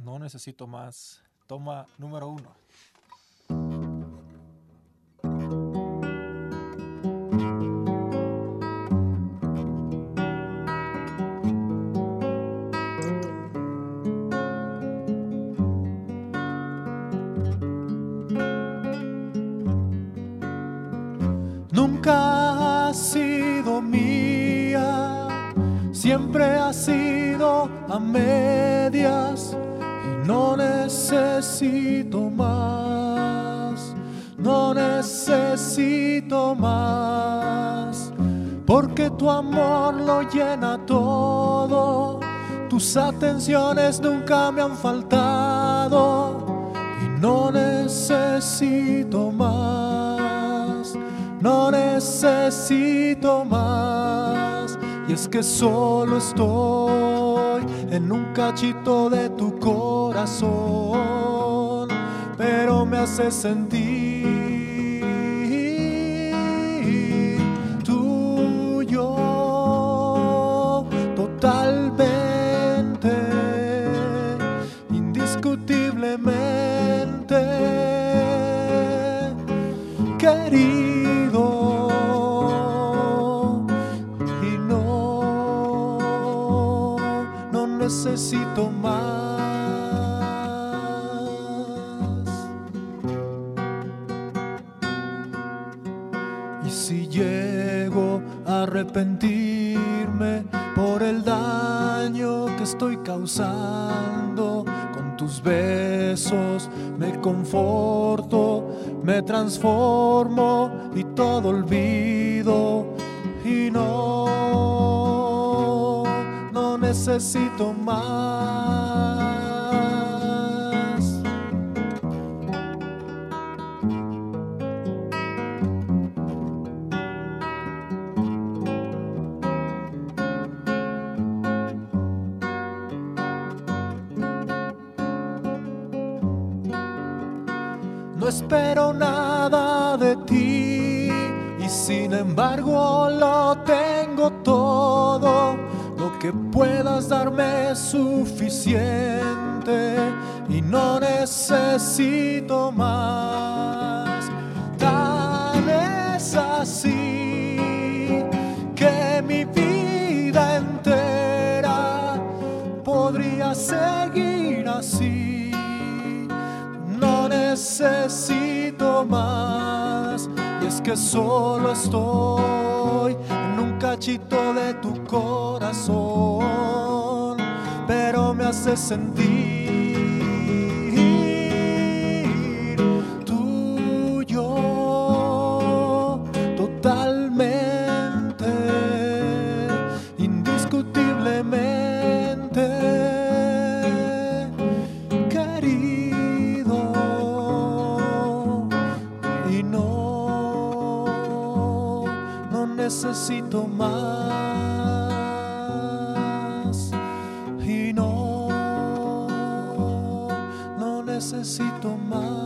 No necesito más. Toma número 1. Nunca has sido mía, siempre has sido a medias. No necesito más, no necesito más, porque tu amor lo llena todo, tus atenciones nunca me han faltado, y no necesito más, no necesito más, y es que solo estoy en un cachito de tu corazón, pero me hace sentir tuyo totalmente, indiscutiblemente, querido, y no necesito más. Y si llego a arrepentirme por el daño que estoy causando, con tus besos me conforto, me transformo y todo olvido, y no necesito más. No espero nada de ti y sin embargo lo tengo todo. Lo que puedas darme es suficiente y no necesito más. Tan es así que mi vida entera podría seguir así. No necesito más, y es que solo estoy en un cachito de tu corazón, pero me hace sentir tuyo totalmente, indiscutiblemente, querido, y no necesito más, y no necesito más.